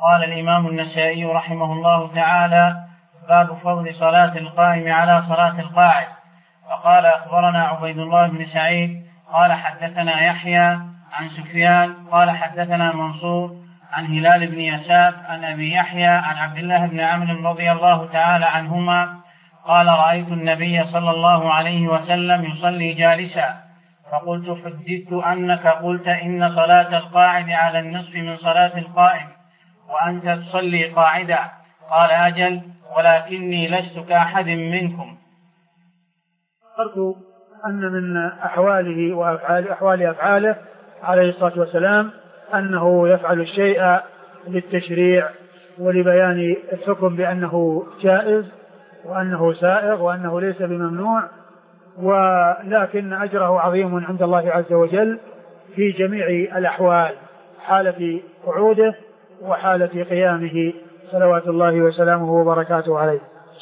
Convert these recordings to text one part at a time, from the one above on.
قال الإمام النسائي رحمه الله تعالى: باب فضل صلاة القائم على صلاة القاعد. وقال: أخبرنا عبيد الله بن سعيد قال حدثنا يحيى عن سفيان قال حدثنا منصور عن هلال بن يساف عن أبي يحيى عن عبد الله بن عمرو رضي الله تعالى عنهما قال: رأيت النبي صلى الله عليه وسلم يصلي جالسا، فقلت: حدثت أنك قلت إن صلاة القاعد على النصف من صلاة القائم وأنت تصلي قاعدا. قال: أجل، ولكني لست كأحد منكم. ذكرت أن من أحواله وأحوال أفعاله عليه الصلاة والسلام أنه يفعل الشيء للتشريع ولبيان الحكم بأنه جائز وأنه سائغ وأنه ليس بممنوع، ولكن أجره عظيم عند الله عز وجل في جميع الأحوال، حالة قعوده وحالة قيامه صلوات الله وسلامه وبركاته عليه.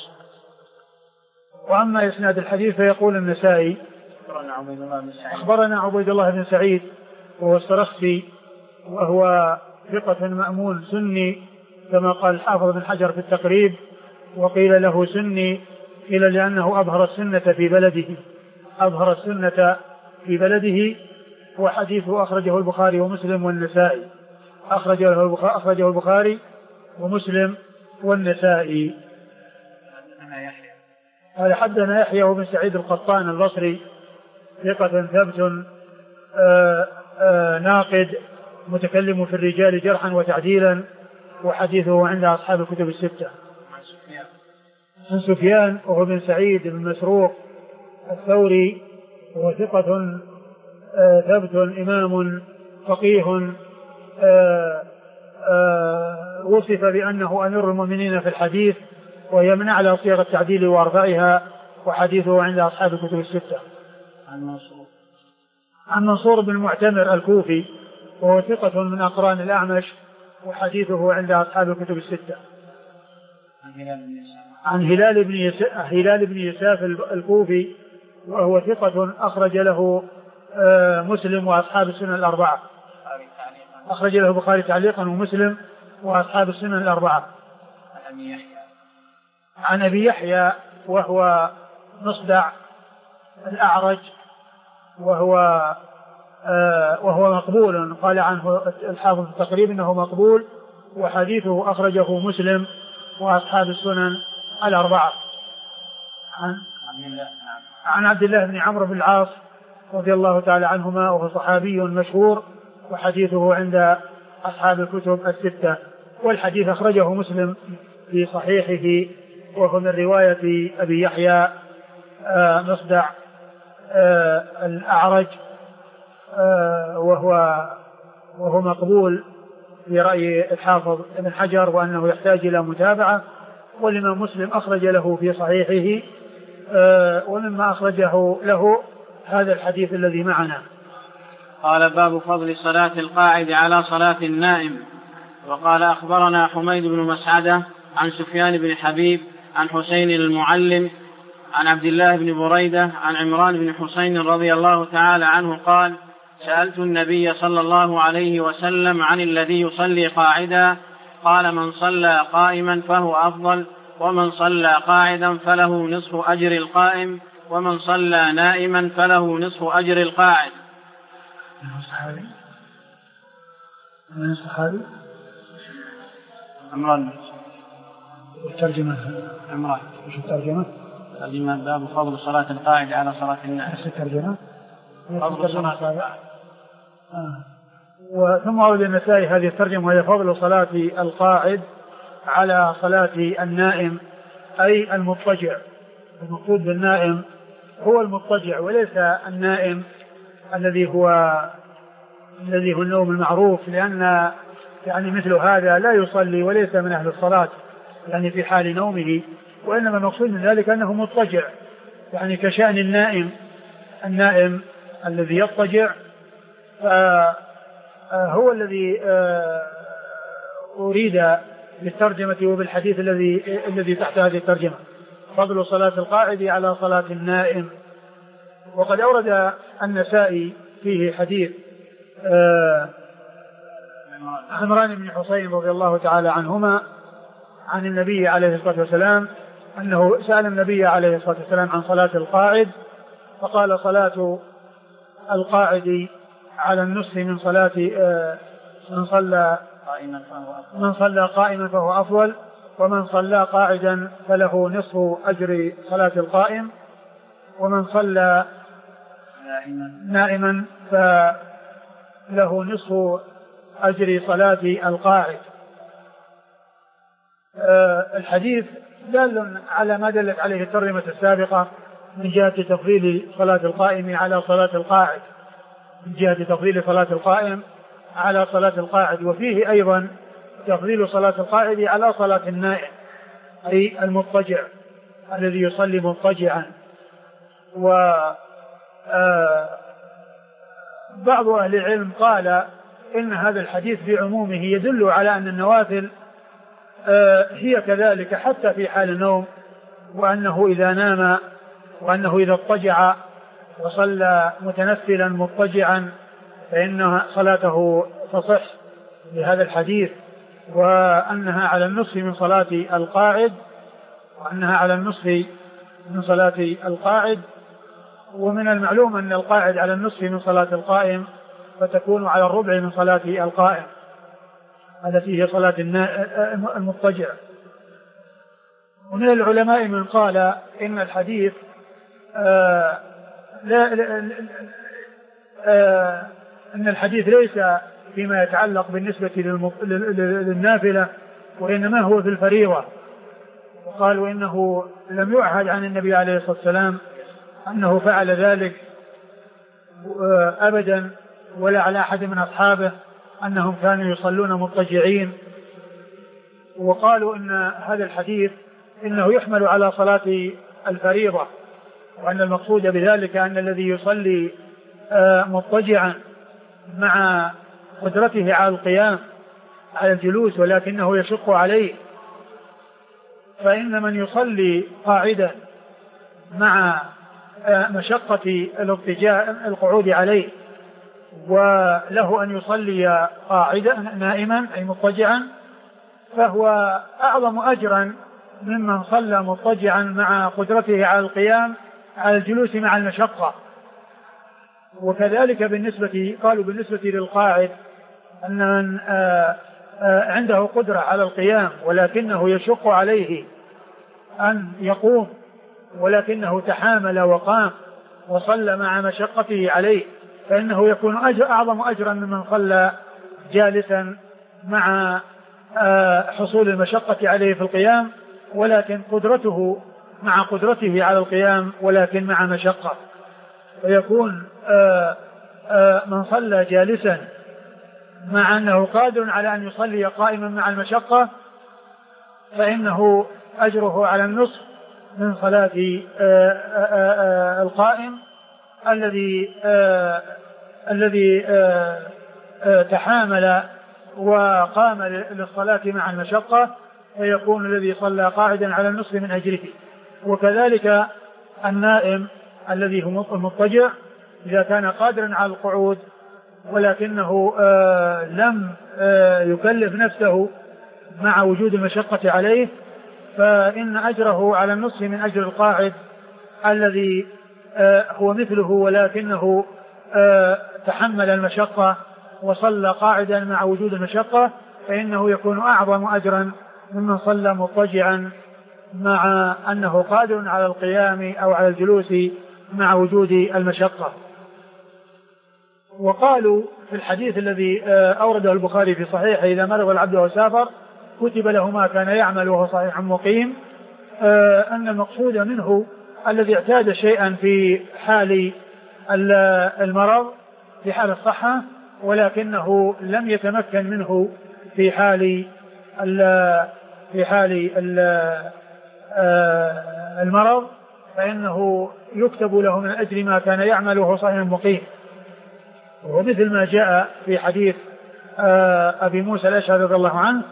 وأما إسناد الحديث فيقول النسائي: أخبرنا عبيد الله بن سعيد وهو السرخسي وهو ثقة مأمون سني كما قال الحافظ بن حجر في التقريب، وقيل له سني قيل لأنه أظهر السنة في بلده وحديثه أخرجه البخاري ومسلم والنسائي. أخرجه البخاري ومسلم والنسائي. قال: حدثنا يحيى بن سعيد القطان البصري ثقة ثبت ناقد متكلم في الرجال جرحا وتعديلا، وحديثه عند أصحاب الكتب الستة. عن سفيان وهو بن سعيد بن مسروق الثوري وهو ثقة ثبت إمام فقيه وصف بأنه أمير المؤمنين في الحديث، ويمنع على صيغ التعديل وأربعها، وحديثه عند أصحاب الكتب الستة. عن منصور بن معتمر الكوفي وهو ثقة من أقران الأعمش، وحديثه عند أصحاب الكتب الستة. عن هلال بن يساف الكوفي وهو ثقة أخرج له مسلم وأصحاب السنن الأربعة. أخرج له البخاري تعليقا ومسلم وأصحاب السنن الأربعة. عن أبي يحيى وهو مصدع الأعرج وهو مقبول، قال عنه الحافظ في التقريب إنه مقبول، وحديثه أخرجه مسلم وأصحاب السنن الأربعة. عن عبد الله بن عمرو بن العاص رضي الله تعالى عنهما وهو صحابي مشهور، وحديثه عند أصحاب الكتب الستة، والحديث أخرجه مسلم في صحيحه، وهو من رواية أبي يحيى مصدع الأعرج، وهو مقبول في رأي الحافظ ابن حجر وأنه يحتاج إلى متابعة. والإمام مسلم أخرج له في صحيحه ومما أخرجه له هذا الحديث الذي معنا. قال: باب فضل صلاة القاعد على صلاة النائم. وقال: أخبرنا حميد بن مسعدة عن سفيان بن حبيب عن حسين المعلم عن عبد الله بن بريدة عن عمران بن حسين رضي الله تعالى عنه قال: سألت النبي صلى الله عليه وسلم عن الذي يصلي قاعدا، قال: من صلى قائما فهو أفضل، ومن صلى قاعدا فله نصف أجر القائم، ومن صلى نائما فله نصف أجر القاعد. من الصحابي عمران. والترجمة عمران. وش الترجمة؟ ترجمة باب فضل صلاة القاعد على صلاة النائم. وش الترجمة؟ فضل صلاة القاعد. وثم أورد النسائي هذه الترجمة وهي فضل صلاة القاعد على صلاة النائم، أي المضطجع. المقصود بالنائم هو المضطجع وليس النائم الذي هو النوم المعروف، لأن يعني مثل هذا لا يصلي وليس من أهل الصلاة يعني في حال نومه، وإنما المقصود من ذلك أنه مضطجع، يعني كشأن النائم الذي يضطجع، فهو الذي أريد بالترجمة وبالحديث الذي تحت هذه الترجمة، فضل صلاة القاعد على صلاة النائم. وقد أورد النسائي فيه حديث عمران بن حسين رضي الله تعالى عنهما عن النبي عليه الصلاة والسلام أنه سأل النبي عليه الصلاة والسلام عن صلاة القاعد فقال صلاة القاعد على النصف من صلاة من صلى قائما فهو أفضل ومن صلى قاعدا فله نصف أجر صلاة القائم ومن صلى نائما فله نصف أجر صلاة القاعد. الحديث دال على ما دلت عليه الترجمة السابقة من جهة تفضيل صلاة القائم على صلاة القاعد، من جهة تفضيل صلاة القائم على صلاة القاعد، وفيه أيضا تفضيل صلاة القاعد على صلاة النائم أي المضطجع الذي يصلي مضطجعا. وبعض أهل العلم قال إن هذا الحديث بعمومه يدل على أن النوافل هي كذلك حتى في حال النوم، وأنه إذا نام وأنه إذا اضطجع وصلى متنفلا مضطجعا فإن صلاته تصح بهذا الحديث، وأنها على النصف من صلاة القاعد، وأنها على النصف من صلاة القاعد. ومن المعلوم أن القاعد على النصف من صلاة القائم فتكون على الربع من صلاة القائم التي هي صلاة المضطجع. ومن العلماء من قال إن الحديث أن الحديث ليس فيما يتعلق بالنسبة للنافلة وإنما هو في الفريضة، وقالوا إنه لم يعهد عن النبي عليه الصلاة والسلام أنه فعل ذلك أبدا، ولا على أحد من أصحابه أنهم كانوا يصلون مضطجعين. وقالوا إن هذا الحديث إنه يحمل على صلاة الفريضة، وأن المقصود بذلك أن الذي يصلي مضطجعا مع قدرته على القيام على الجلوس ولكنه يشق عليه، فإن من يصلي قاعدا مع مشقة القعود عليه وله أن يصلي قاعدا نائما أي مضطجعا فهو أعظم أجرا ممن صلى مضطجعا مع قدرته على القيام على الجلوس مع المشقة. وكذلك قالوا بالنسبة للقاعد أن من عنده قدرة على القيام ولكنه يشق عليه أن يقوم ولكنه تحامل وقام وصلى مع مشقته عليه فإنه يكون أعظم أجرا ممن صلى جالسا مع حصول المشقة عليه في القيام ولكن قدرته مع قدرته على القيام ولكن مع مشقة. ويكون من صلى جالسا مع أنه قادر على أن يصلي قائما مع المشقة فإنه أجره على النصف من صلاة القائم الذي تحامل وقام للصلاة مع المشقة، فيكون الذي صلى قاعدا على النصف من أجره. وكذلك النائم الذي هو المضطجع إذا كان قادرا على القعود ولكنه لم يكلف نفسه مع وجود المشقة عليه فإن أجره على النصف من أجر القاعد الذي هو مثله ولكنه تحمل المشقة وصلى قاعدا مع وجود المشقة، فإنه يكون أعظم أجرا ممن صلى مضطجعا مع أنه قادر على القيام أو على الجلوس مع وجود المشقة. وقالوا في الحديث الذي أورده البخاري في صحيحه إذا مرض العبد وسافر كتب له ما كان يعمل وهو صحيح مقيم، أن المقصود منه الذي اعتاد شيئا في حال المرض في حال الصحة ولكنه لم يتمكن منه في حال المرض فإنه يكتب له من أجل ما كان يعمل وهو صحيح مقيم. ومثل ما جاء في حديث أبي موسى الأشعري رضي الله عنه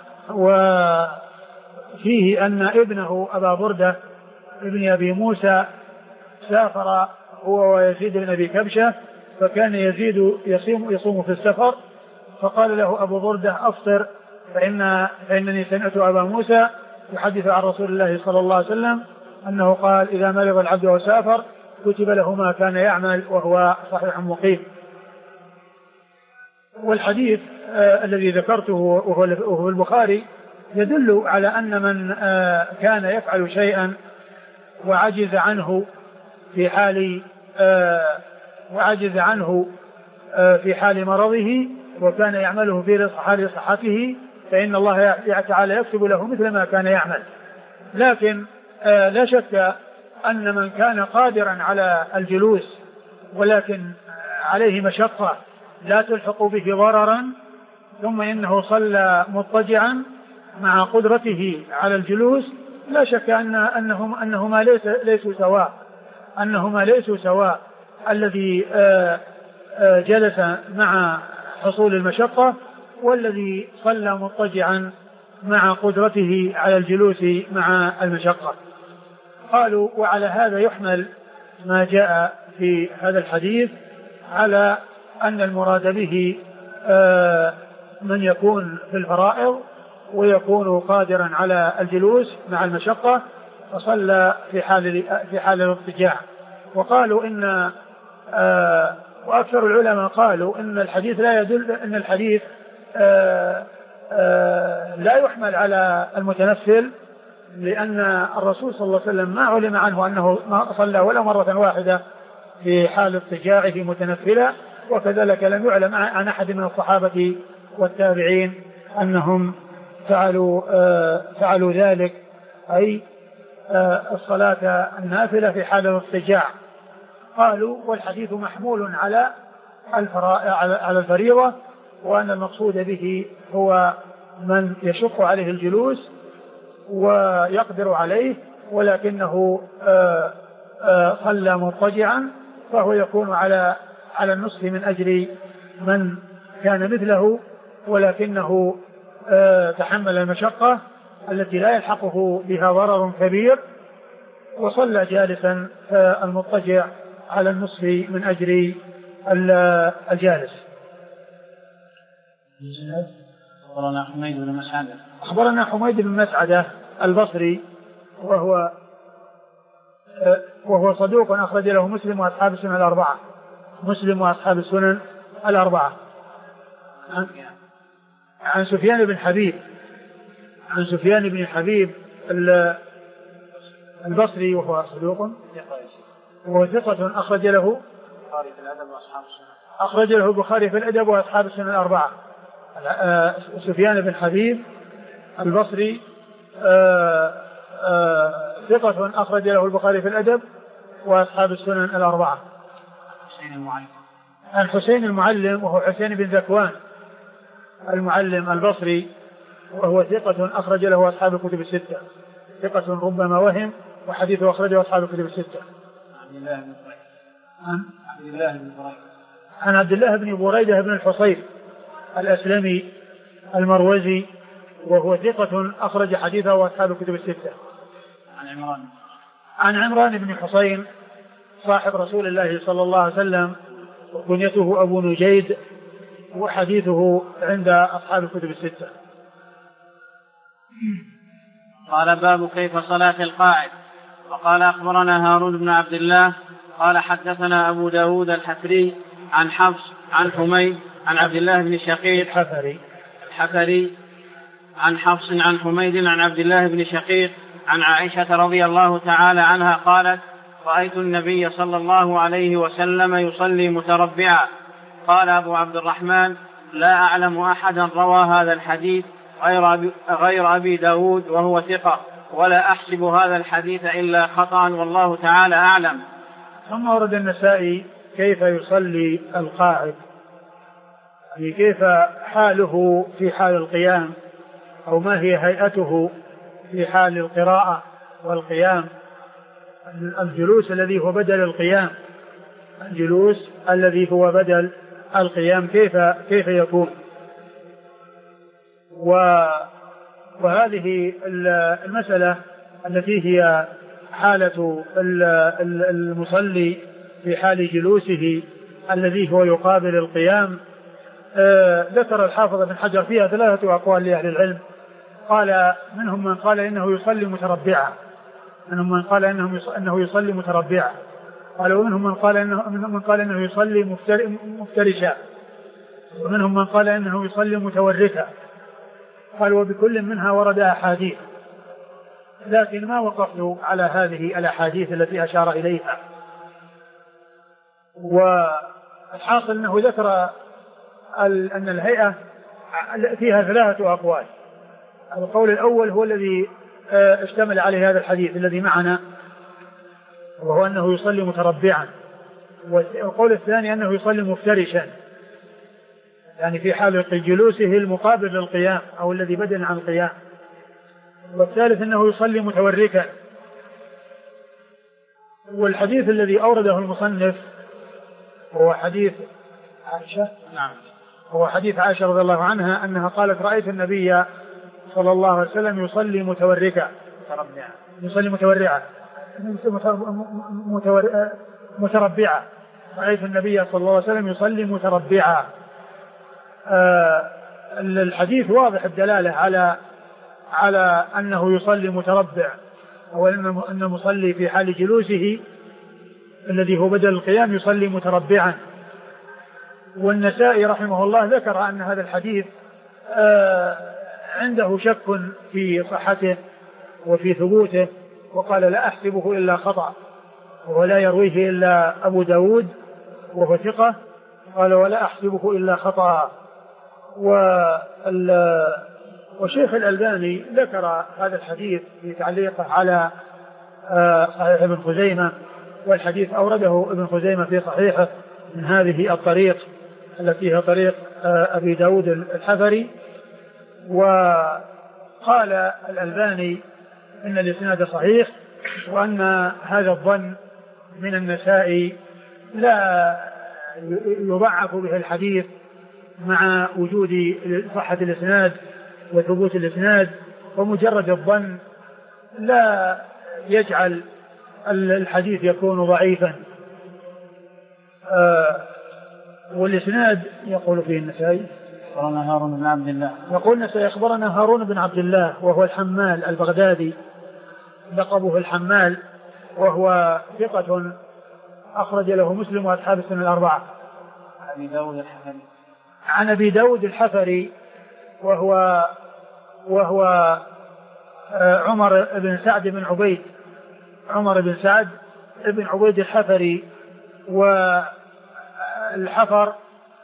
وفيه أن ابنه أبا بردة ابن أبي موسى سافر هو ويزيد بن أبي كبشة، فكان يزيد يصوم في السفر فقال له أبو بردة أفطر فإنني سمعت أبا موسى يحدث عن رسول الله صلى الله عليه وسلم أنه قال إذا مرض العبد وسافر كتب له ما كان يعمل وهو صحيح مقيم. والحديث الذي ذكرته وهو البخاري يدل على أن من كان يفعل شيئا وعجز عنه في حال مرضه وكان يعمله في حال صحته فإن الله تعالى يكتب له مثل ما كان يعمل. لكن لا شك أن من كان قادرا على الجلوس ولكن عليه مشقة لا تلحق به ضررا ثم إنه صلى مضطجعا مع قدرته على الجلوس لا شك أنهما ليسوا سواء الذي جلس مع حصول المشقة والذي صلى مضطجعا مع قدرته على الجلوس مع المشقة. قالوا وعلى هذا يحمل ما جاء في هذا الحديث على أن المراد به من يكون في الفرائض ويكون قادرا على الجلوس مع المشقة فصلى في حال الاضطجاع. وقالوا وأكثر العلماء قالوا إن الحديث لا يدل أن الحديث لا يحمل على المتنفل لأن الرسول صلى الله عليه وسلم ما علم عنه أنه ما صلى ولا مرة واحدة في حال اضطجاعه متنفلا وكذلك لم يعلم عن أحد من الصحابة والتابعين أنهم فعلوا ذلك أي الصلاة النافلة في حال الاضطجاع. قالوا والحديث محمول على الفريضة وأن المقصود به هو من يشق عليه الجلوس ويقدر عليه ولكنه صلى مضطجعا فهو يكون على النصف من أجل من كان مثله ولكنه تحمل المشقة التي لا يلحقه بها ضرر كبير وصلى جالسا المضطجع على النصف من أجل الجالس. أخبرنا حميد بن مسعدة البصري وهو صدوق أخرج له مسلم وأصحاب السنن الأربعة. عن سفيان بن حبيب البصري وهو صدوق وهو ثقة أخرج له البخاري في الأدب وأصحاب السنن الأربعة. سفيان بن حبيب البصري ثقة أخرج له البخاري في الأدب وأصحاب السنن الأربعة. عن حسين المعلم وهو حسين بن ذكوان المعلم البصري وهو ثقة أخرج له أصحاب الكتب الستة ثقة ربما وهم وحديثه أخرجه أصحاب الكتب الستة. عن عبد الله بن بريدة بن الحصيب الأسلمي المروزي وهو ثقة أخرج حديثه أصحاب الكتب الستة. عن عمران بن حصين صاحب رسول الله صلى الله عليه وسلم وكنيته أبو نجيد وحديثه عند أصحاب الكتب الستة. قال باب كيف صلاة القاعد. وقال أخبرنا هارون بن عبد الله قال حدثنا أبو داود الحفري عن حفص عن حميد عن عبد الله بن شقيق الحفري عن حفص عن حميد عن عبد الله بن شقيق عن عائشة رضي الله تعالى عنها قالت رأيت النبي صلى الله عليه وسلم يصلي متربعا. قال أبو عبد الرحمن لا أعلم أحدا روى هذا الحديث غير أبي داود وهو ثقة ولا أحسب هذا الحديث إلا خطأ والله تعالى أعلم. ثم ورد النسائي كيف يصلي القاعد يعني كيف حاله في حال القيام أو ما هي هيئته في حال القراءة والقيام. الجلوس الذي هو بدل القيام كيف يكون. وهذه المسألة التي هي حالة المصلي في حال جلوسه الذي هو يقابل القيام ذكر الحافظ بن حجر فيها 3 أقوال لأهل العلم. قال منهم من قال إنه يصلي متربعا، منهم من قال إنه يصلي متربعا، قال ومنهم من قال إنه يصلي مفترشا، ومنهم من قال إنه يصلي متوركا. قال وبكل منها ورد أحاديث، لكن ما وقفت على هذه الأحاديث التي أشار إليها. والحاصل أنه ذكر أن الهيئة فيها 3 أقوال. القول الأول هو الذي اشتمل عليه هذا الحديث الذي معنا، وهو أنه يصلي متربعا. والقول الثاني أنه يصلي مفترشا، يعني في حال جلوسه المقابل للقيام أو الذي بدل عن القيام. والثالث أنه يصلي متوركا. والحديث الذي أورده المصنف هو حديث عائشة، نعم، هو حديث عائشة رضي الله عنها أنها قالت رأيت النبي صلى الله عليه وسلم يصلي متوركا، يصلي متورعا، متربعا. رأيت النبي صلى الله عليه وسلم يصلي متربعا. الحديث واضح الدلالة على أنه يصلي متربع، أو أن المصلي في حال جلوسه الذي هو بدل القيام يصلي متربعا. والنسائي رحمه الله ذكر أن هذا الحديث عنده شك في صحته وفي ثبوته، وقال لا أحسبه إلا خطأ، ولا يرويه إلا أبو داود وهو ثقة، قال ولا أحسبه إلا خطأ. وشيخ الألباني ذكر هذا الحديث في تعليقه على صحيح ابن خزيمة، والحديث أورده ابن خزيمة في صحيحه من هذه الطريق التي هي طريق أبي داود الحفري. وقال الألباني إن الإسناد صحيح، وأن هذا الظن من النسائي لا يضعف به الحديث مع وجود صحة الإسناد وثبوت الإسناد، ومجرد الظن لا يجعل الحديث يكون ضعيفا. والإسناد يقول فيه النسائي أخبرنا هارون بن عبد الله، يقول النسائي أخبرنا هارون بن عبد الله وهو الحمال البغدادي، لقبه الحمال، وهو ثقة أخرج له مسلم وأصحاب السنن الأربعة. عن أبي داود الحفري وهو عمر بن سعد بن عبيد، عمر بن سعد بن عبيد الحفري. والحفر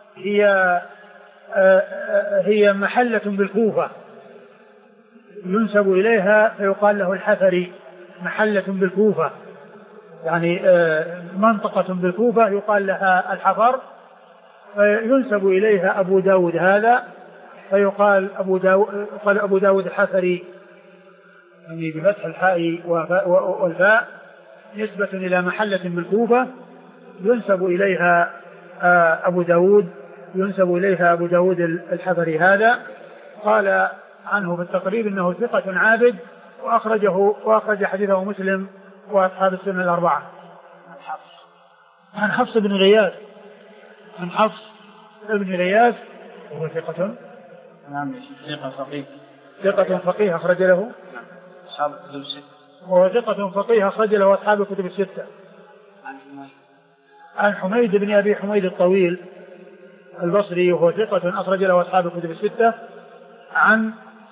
هي محلة بالكوفة ينسب إليها فيقال له الحفري، محلة بالكوفة، يعني منطقة بالكوفة يقال لها الحفر، فينسب إليها أبو داود هذا فيقال أبو داود الحفري، يعني بفتح الحاء والفاء، نسبة إلى محلة بالكوفة ينسب إليها أبو داود، ينسب إليها أبو داود الحفري هذا. قال عنه في التقريب إنه ثقة عابد، وأخرج حديثه مسلم وأصحاب السنن الأربعة. عن حفص بن غياث، عن حفص بن غياث وهو ثقة، ثقة فقيه أخرج له أصحاب الكتب الستة، وهو ثقة فقيه أخرج له أصحاب الكتب الستة. عن حميد بن أبي حميد الطويل البصري وهو ثقة أخرج له أصحاب الكتب الستة. عن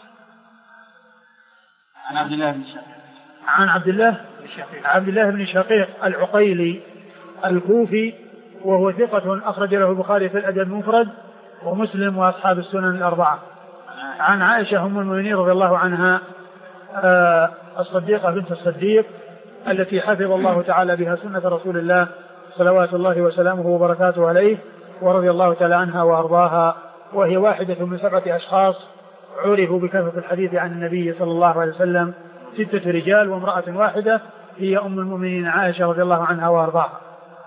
عبد الله بن شقيق، عن عبد الله بن شقيق العقيلي الكوفي وهو ثقة أخرج له البخاري في الأدب المفرد ومسلم وأصحاب السنن الأربعة. عن عائشة أم المؤمنين رضي الله عنها الصديقة بنت الصديق التي حفظ الله تعالى بها سنة رسول الله صلوات الله وسلامه وبركاته عليه، ورضي الله تعالى عنها وأرضاها، وهي واحدة من 7 أشخاص عرفوا بكثرة الحديث عن النبي صلى الله عليه وسلم، 6 رجال وامرأة واحدة هي أم المؤمنين عائشة رضي الله عنها وأرضاها.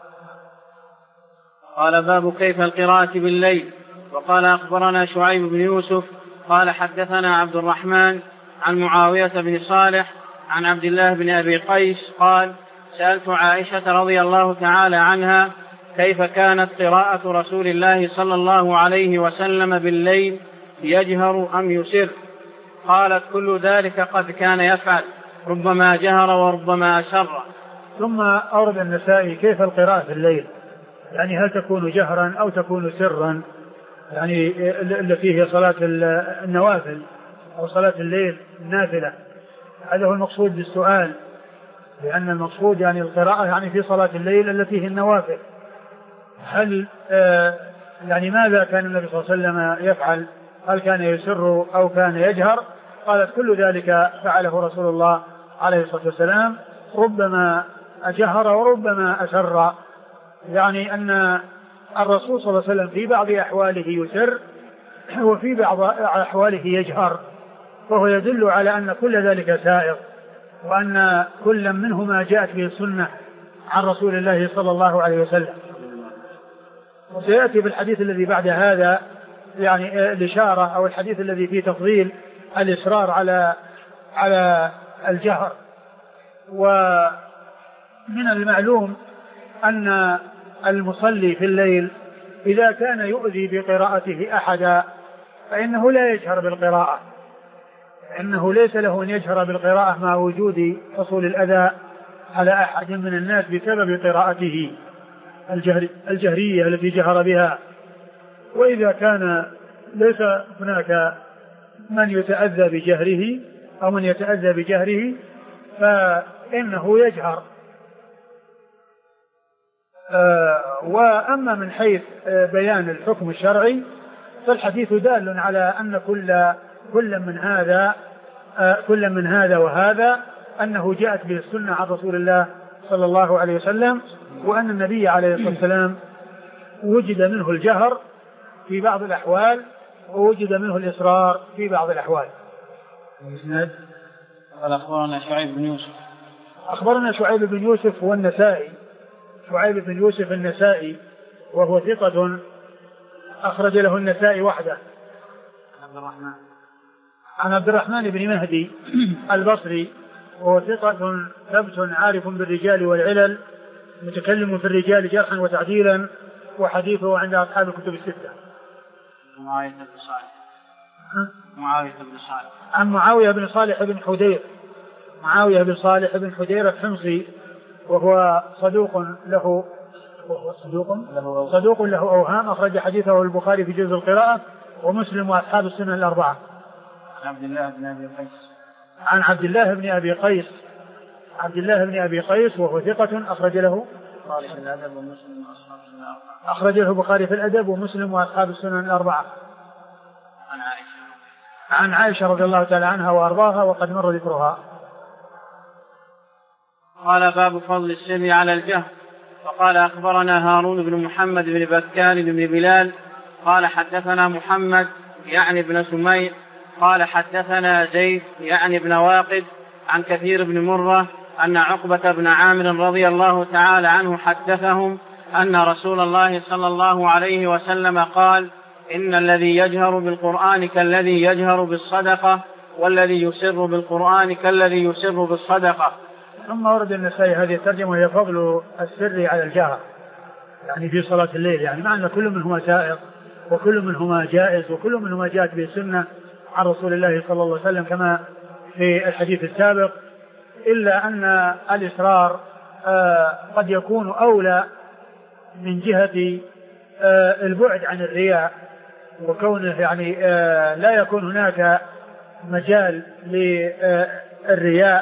قال باب كيف القراءة بالليل. وقال أخبرنا شعيب بن يوسف قال حدثنا عبد الرحمن عن معاوية بن صالح عن عبد الله بن أبي قيس قال سألت عائشة رضي الله تعالى عنها كيف كانت قراءة رسول الله صلى الله عليه وسلم بالليل، يجهر أم يسر؟ قالت كل ذلك قد كان يفعل، ربما جهر وربما أسر. ثم أورد النسائي كيف القراءة في الليل، يعني هل تكون جهرا أو تكون سرا، يعني التي هي صلاة النوافل أو صلاة الليل النافلة. هذا هو المقصود بالسؤال، لأن المقصود يعني القراءة يعني في صلاة الليل التي هي النوافل. هل يعني ماذا كان النبي صلى الله عليه وسلم يفعل؟ هل كان يسر أو كان يجهر؟ قالت كل ذلك فعله رسول الله عليه الصلاة والسلام، ربما أجهر وربما أسر، يعني أن الرسول صلى الله عليه وسلم في بعض أحواله يسر وفي بعض أحواله يجهر، وهو يدل على أن كل ذلك سائغ، وأن كل منهما جاءت به السنة عن رسول الله صلى الله عليه وسلم. وسيأتي بالحديث الذي بعد هذا يعني الإشارة أو الحديث الذي فيه تفضيل الإصرار على الجهر. ومن المعلوم أن المصلي في الليل إذا كان يؤذي بقراءته أحدا فإنه لا يجهر بالقراءة، إنه ليس له أن يجهر بالقراءة مع وجود حصول الأذى على أحد من الناس بسبب قراءته الجهرية التي جهر بها. وإذا كان ليس هناك من يتأذى بجهره أو من يتأذى بجهره فإنه يجهر. وأما من حيث بيان الحكم الشرعي فالحديث دال على أن كل من هذا وهذا أنه جاءت به السنة عن رسول الله صلى الله عليه وسلم، وأن النبي عليه الصلاة والسلام وجد منه الجهر في بعض الأحوال ووجد منه الإصرار في بعض الأحوال. أخبرنا شعيب بن يوسف. أخبرنا شعيب بن يوسف والنسائي، شعيب بن يوسف النسائي وهو ثقة أخرج له النسائي وحده. عن عبد الرحمن بن مهدي البصري وهو ثقة ثبت عارف بالرجال والعلل، متكلم في الرجال جرحا وتعديلا، وحديثه عند أصحاب الكتب الستة. معاوية بن صالح. عن معاوية بن صالح بن حدير، معاوية بن صالح بن حدير الحمصي وهو صدوق له أوهام، أخرج حديثه البخاري في جزء القراءة ومسلم وأصحاب السنن الأربعة. عن عبد الله بن أبي قيس وهو ثقة أخرج له البخاري في الأدب ومسلم وأصحاب السنن الأربعة. عن عائشة رضي الله تعالى عنها وأرضاها وقد مر ذكرها. قال باب فضل السر على الجهر. فقال أخبرنا هارون بن محمد بن بكار بن بلال قال حدثنا محمد يعني بن سمير قال حدثنا زيد يعني بن واقد عن كثير بن مرة أن عقبة بن عامر رضي الله تعالى عنه حدثهم أن رسول الله صلى الله عليه وسلم قال إن الذي يجهر بالقرآن كالذي يجهر بالصدقة والذي يسر بالقرآن كالذي يسر بالصدقة. ثم ورد النسائي هذه الترجمة وهي فضل السر على الجهر، يعني في صلاة الليل، يعني معنى كل منهما سائغ وكل منهما جائز وكل منهما جاءت به السنة عن رسول الله صلى الله عليه وسلم كما في الحديث السابق، إلا أن الإصرار قد يكون أولى من جهة البعد عن الرياء، وكونه يعني لا يكون هناك مجال للرياء.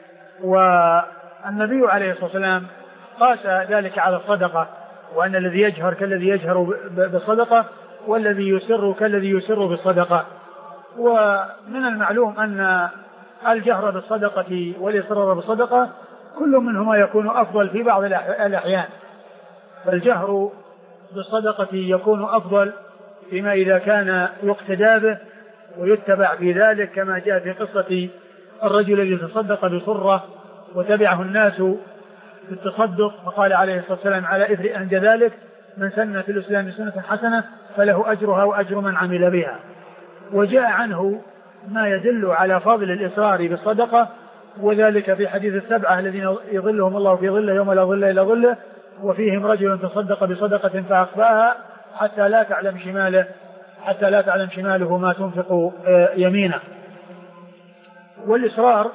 والنبي عليه الصلاة والسلام قاس ذلك على الصدقة، وأن الذي يجهر كالذي يجهر بالصدقة والذي يسر كالذي يسر بالصدقة. ومن المعلوم أن الجهر بالصدقة والإصرار بالصدقة كل منهما يكون أفضل في بعض الأحيان، فالجهر بالصدقة يكون أفضل فيما إذا كان يقتدى به ويتبع في ذلك، كما جاء في قصة الرجل الذي تصدق بصرة وتبعه الناس في التصدق، فقال عليه الصلاة والسلام على إثر أن ذلك من سن في الإسلام سنة حسنة فله أجرها وأجر من عمل بها. وجاء عنه ما يدل على فضل الإصرار بالصدقة، وذلك في حديث السبعة الذين يظلهم الله في ظله يوم لا ظل إلا ظله، وفيهم رجل تصدق بصدقة فأخفاها حتى لا تعلم شماله ما تنفق يمينه. والإصرار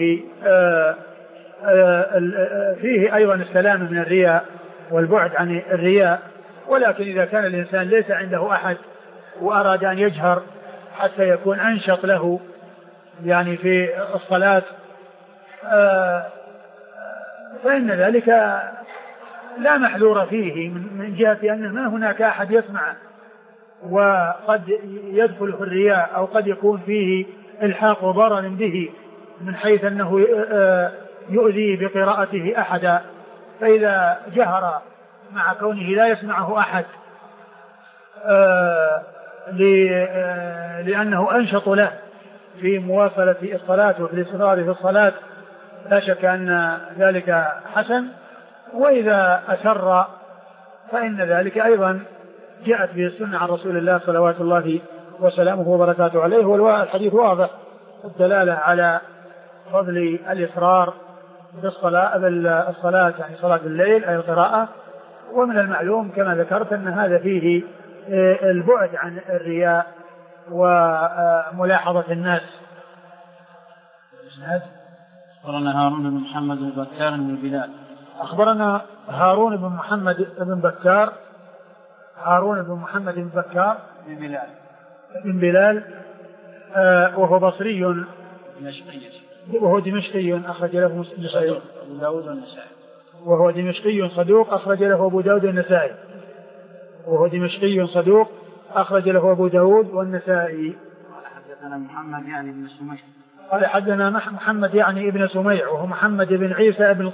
فيه أيضا السلام من الرياء والبعد عن الرياء، ولكن إذا كان الإنسان ليس عنده أحد وأراد أن يجهر حتى يكون أنشط له يعني في الصلاة فإن ذلك لا محذور فيه من جهة أن ما هناك أحد يسمع، وقد يدخل في الرياء أو قد يكون فيه الحاق ضرر به من حيث أنه يؤذي بقراءته أحدا، فإذا جهر مع كونه لا يسمعه أحد لأنه أنشط له في مواصلة الصلاة وفي الاستمرار في الصلاة لا شك أن ذلك حسن. وإذا أسر فإن ذلك أيضا جاءت به السنة عن رسول الله صلوات الله وسلامه وبركاته عليه، والحديث واضح الدلالة على فضل الإصرار بالصلاة يعني صلاة الليل أي القراءة. ومن المعلوم كما ذكرت أن هذا فيه البعد عن الرياء وملاحظة الناس. أخبرنا هارون بن محمد بن بكار بن بلال. أخبرنا هارون بن محمد بن بكار بن بلال وهو بصري وهو دمشقي أخرج له النسائي أبو داود والنسائي. وهو دمشقي صدوق أخرج له أبو داود والنسائي. حدثنا محمد يعني ابن سميع. قال حدثنا محمد يعني ابن سميع وهو محمد بن عيسى ابن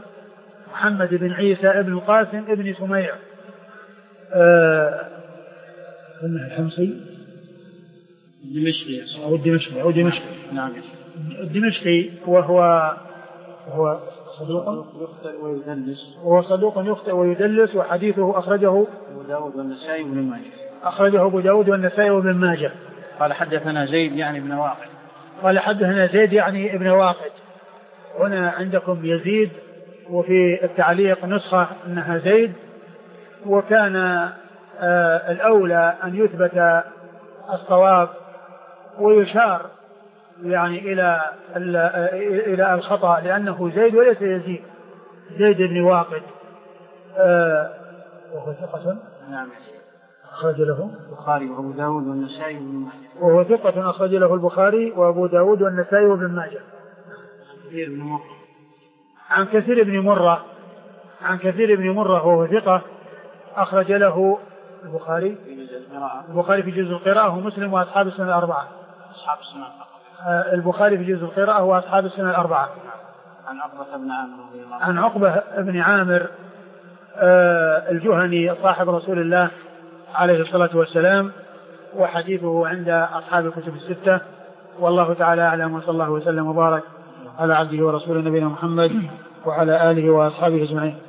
القاسم ابن سميع الحمصي الدمشقي. نعم. الدمشقي وهو صدوق يخطئ ويدلس وحديثه أخرجه أبو داود والنسائي وابن ماجه. قال حدثنا زيد يعني ابن واقد. هنا عندكم يزيد وفي التعليق نسخة أنها زيد، وكان الأولى أن يثبت الصواب ويشار يعني إلى الخطأ لأنه زيد وليس يزيد. زيد بن واقد وهو ثقة. نعم. أخرج له البخاري وأبو داود والنسائي وابن ماجه. وهو ثقة أخرج له البخاري وأبو داود والنسائي وابن ماجه. عن كثير بن مرة وهو ثقة أخرج له البخاري في جزء القراءة ومسلم وأصحاب السنة الأربعة. البخاري في جزء القراءة وأصحاب السنة الأربعة. عن عقبة بن عامر الجهني صاحب رسول الله عليه الصلاة والسلام، وحديثه عند أصحاب الكتب الستة. والله تعالى أعلم، وصلى الله وسلم وبارك على عبده ورسوله نبينا محمد وعلى آله وأصحابه أجمعين.